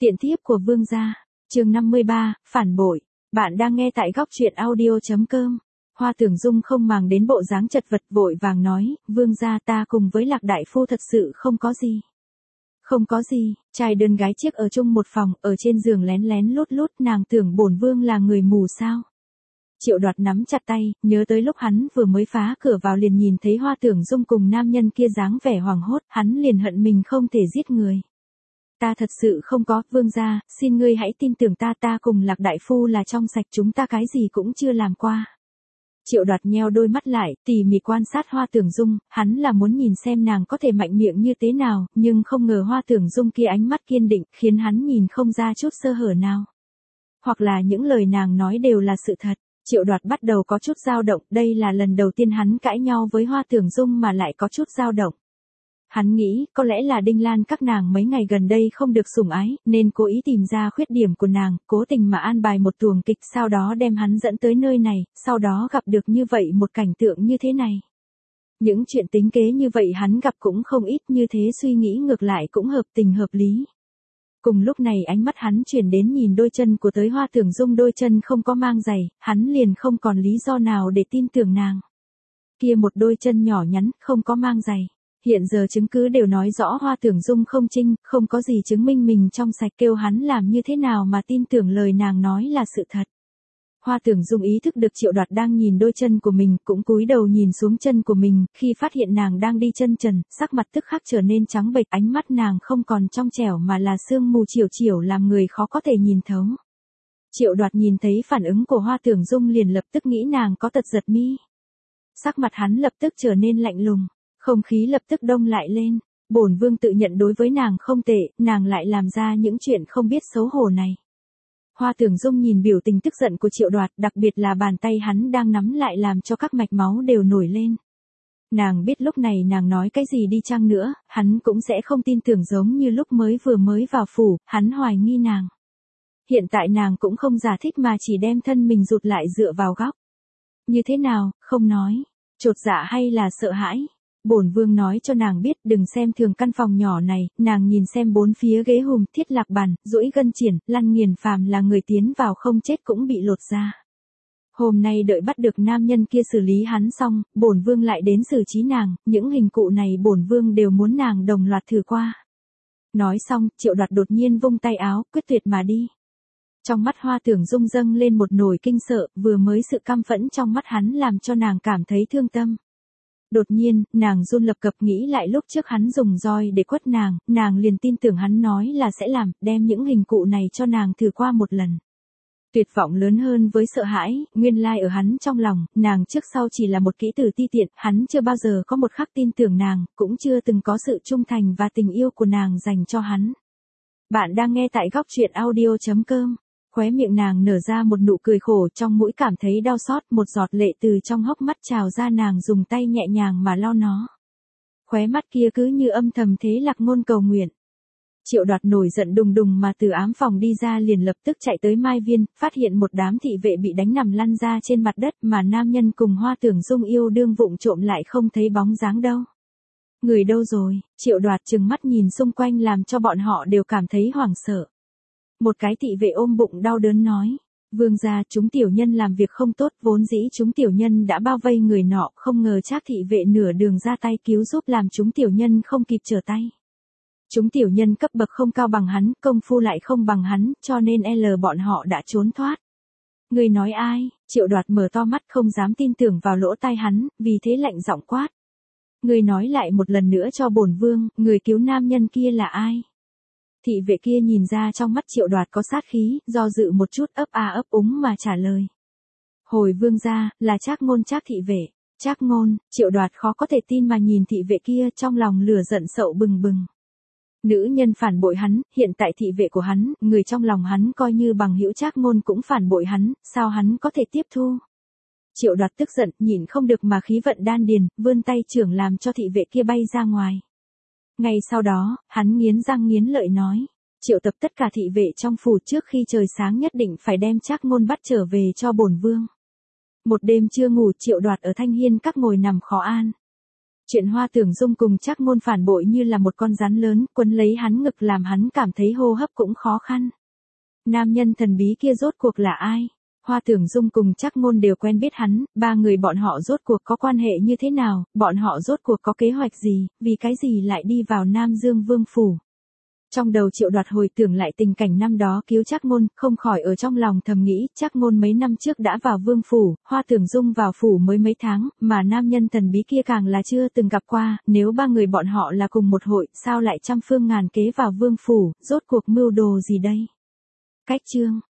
Tiện thiếp của vương gia. Chương 53, phản bội. Bạn đang nghe tại góc truyện audio.com. Hoa Tưởng Dung không màng đến bộ dáng chật vật, vội vàng nói, vương gia, ta cùng với Lạc đại phu thật sự không có gì. Không có gì, trai đơn gái chiếc ở chung một phòng, ở trên giường lén lén lút lút, nàng tưởng bổn vương là người mù sao? Triệu Đoạt nắm chặt tay, nhớ tới lúc hắn vừa mới phá cửa vào liền nhìn thấy Hoa Tưởng Dung cùng nam nhân kia dáng vẻ hoảng hốt, hắn liền hận mình không thể giết người. Ta thật sự không có, vương gia, xin ngươi hãy tin tưởng ta, ta cùng Lạc đại phu là trong sạch, chúng ta cái gì cũng chưa làm qua. Triệu Đoạt nheo đôi mắt lại, tỉ mỉ quan sát Hoa Tưởng Dung, hắn là muốn nhìn xem nàng có thể mạnh miệng như thế nào, nhưng không ngờ Hoa Tưởng Dung kia ánh mắt kiên định, khiến hắn nhìn không ra chút sơ hở nào. Hoặc là những lời nàng nói đều là sự thật. Triệu Đoạt bắt đầu có chút dao động, đây là lần đầu tiên hắn cãi nhau với Hoa Tưởng Dung mà lại có chút dao động. Hắn nghĩ, có lẽ là Đinh Lan các nàng mấy ngày gần đây không được sủng ái, nên cố ý tìm ra khuyết điểm của nàng, cố tình mà an bài một tuồng kịch, sau đó đem hắn dẫn tới nơi này, sau đó gặp được như vậy một cảnh tượng như thế này. Những chuyện tính kế như vậy hắn gặp cũng không ít, như thế suy nghĩ ngược lại cũng hợp tình hợp lý. Cùng lúc này ánh mắt hắn chuyển đến nhìn đôi chân của tới Hoa Tưởng Dung, đôi chân không có mang giày, hắn liền không còn lý do nào để tin tưởng nàng. Kia một đôi chân nhỏ nhắn, không có mang giày. Hiện giờ chứng cứ đều nói rõ Hoa Tưởng Dung không trinh, không có gì chứng minh mình trong sạch, kêu hắn làm như thế nào mà tin tưởng lời nàng nói là sự thật. Hoa Tưởng Dung ý thức được Triệu Đoạt đang nhìn đôi chân của mình, cũng cúi đầu nhìn xuống chân của mình, khi phát hiện nàng đang đi chân trần, sắc mặt tức khắc trở nên trắng bệch, ánh mắt nàng không còn trong trẻo mà là sương mù chiểu chiểu làm người khó có thể nhìn thấu. Triệu Đoạt nhìn thấy phản ứng của Hoa Tưởng Dung liền lập tức nghĩ nàng có tật giật mi. Sắc mặt hắn lập tức trở nên lạnh lùng, không khí lập tức đông lại lên. Bổn vương tự nhận đối với nàng không tệ, nàng lại làm ra những chuyện không biết xấu hổ này. Hoa Tưởng Dung nhìn biểu tình tức giận của Triệu Đoạt, đặc biệt là bàn tay hắn đang nắm lại làm cho các mạch máu đều nổi lên. Nàng biết lúc này nàng nói cái gì đi chăng nữa, hắn cũng sẽ không tin tưởng, giống như lúc vừa mới vào phủ, hắn hoài nghi nàng. Hiện tại nàng cũng không giải thích mà chỉ đem thân mình rụt lại dựa vào góc. Như thế nào, không nói, chột dạ hay là sợ hãi? Bổn vương nói cho nàng biết, đừng xem thường căn phòng nhỏ này. Nàng nhìn xem bốn phía ghế hùm, thiết lạc bàn, duỗi gân triển, lăn nghiền, phàm là người tiến vào không chết cũng bị lột ra. Hôm nay đợi bắt được nam nhân kia xử lý hắn xong, bổn vương lại đến xử trí nàng, những hình cụ này bổn vương đều muốn nàng đồng loạt thử qua. Nói xong, Triệu Đoạt đột nhiên vung tay áo, quyết tuyệt mà đi. Trong mắt Hoa Tưởng Dung dâng lên một nồi kinh sợ, vừa mới sự căm phẫn trong mắt hắn làm cho nàng cảm thấy thương tâm. Đột nhiên, nàng run lập cập nghĩ lại lúc trước hắn dùng roi để quất nàng liền tin tưởng hắn nói là sẽ làm, đem những hình cụ này cho nàng thử qua một lần. Tuyệt vọng lớn hơn với sợ hãi, nguyên lai ở hắn trong lòng, nàng trước sau chỉ là một kỹ tử ti tiện, hắn chưa bao giờ có một khắc tin tưởng nàng, cũng chưa từng có sự trung thành và tình yêu của nàng dành cho hắn. Bạn đang nghe tại góc truyện audio.com. Khóe miệng nàng nở ra một nụ cười khổ, trong mũi cảm thấy đau xót, một giọt lệ từ trong hốc mắt trào ra, nàng dùng tay nhẹ nhàng mà lau nó. Khóe mắt kia cứ như âm thầm thế Lạc ngôn cầu nguyện. Triệu Đoạt nổi giận đùng đùng mà từ ám phòng đi ra, liền lập tức chạy tới Mai Viên, phát hiện một đám thị vệ bị đánh nằm lăn ra trên mặt đất, mà nam nhân cùng Hoa Tưởng Dung yêu đương vụng trộm lại không thấy bóng dáng đâu. Người đâu rồi? Triệu Đoạt trừng mắt nhìn xung quanh làm cho bọn họ đều cảm thấy hoảng sợ. Một cái thị vệ ôm bụng đau đớn nói, vương gia, chúng tiểu nhân làm việc không tốt, vốn dĩ chúng tiểu nhân đã bao vây người nọ, không ngờ Trác thị vệ nửa đường ra tay cứu giúp làm chúng tiểu nhân không kịp trở tay. Chúng tiểu nhân cấp bậc không cao bằng hắn, công phu lại không bằng hắn, cho nên bọn họ đã trốn thoát. Người nói ai? Triệu Đoạt mở to mắt không dám tin tưởng vào lỗ tai hắn, vì thế lạnh giọng quát. Người nói lại một lần nữa cho bổn vương, người cứu nam nhân kia là ai? Thị vệ kia nhìn ra trong mắt Triệu Đoạt có sát khí, do dự một chút, ấp a ấp úng mà trả lời. Hồi vương gia, là Trác Ngôn. Trác thị vệ. Trác Ngôn. Triệu Đoạt khó có thể tin mà nhìn thị vệ kia, trong lòng lửa giận sậu bừng bừng. Nữ nhân phản bội hắn, hiện tại thị vệ của hắn, người trong lòng hắn coi như bằng hữu Trác Ngôn cũng phản bội hắn, sao hắn có thể tiếp thu? Triệu Đoạt tức giận, nhịn không được mà khí vận đan điền, vươn tay trưởng làm cho thị vệ kia bay ra ngoài. Ngay sau đó, hắn nghiến răng nghiến lợi nói, triệu tập tất cả thị vệ trong phủ, trước khi trời sáng nhất định phải đem Trác Ngôn bắt trở về cho bổn vương. Một đêm chưa ngủ, Triệu Đoạt ở Thanh Hiên các ngồi nằm khó an. Chuyện Hoa Tưởng Dung cùng Trác Ngôn phản bội như là một con rắn lớn, quấn lấy hắn ngực làm hắn cảm thấy hô hấp cũng khó khăn. Nam nhân thần bí kia rốt cuộc là ai? Hoa Tưởng Dung cùng Trác Ngôn đều quen biết hắn, ba người bọn họ rốt cuộc có quan hệ như thế nào, bọn họ rốt cuộc có kế hoạch gì, vì cái gì lại đi vào Nam Dương Vương phủ. Trong đầu Triệu Đoạt hồi tưởng lại tình cảnh năm đó cứu Trác Ngôn, không khỏi ở trong lòng thầm nghĩ, Trác Ngôn mấy năm trước đã vào Vương phủ, Hoa Tưởng Dung vào phủ mới mấy tháng, mà nam nhân thần bí kia càng là chưa từng gặp qua, nếu ba người bọn họ là cùng một hội, sao lại trăm phương ngàn kế vào Vương phủ, rốt cuộc mưu đồ gì đây? Cách chương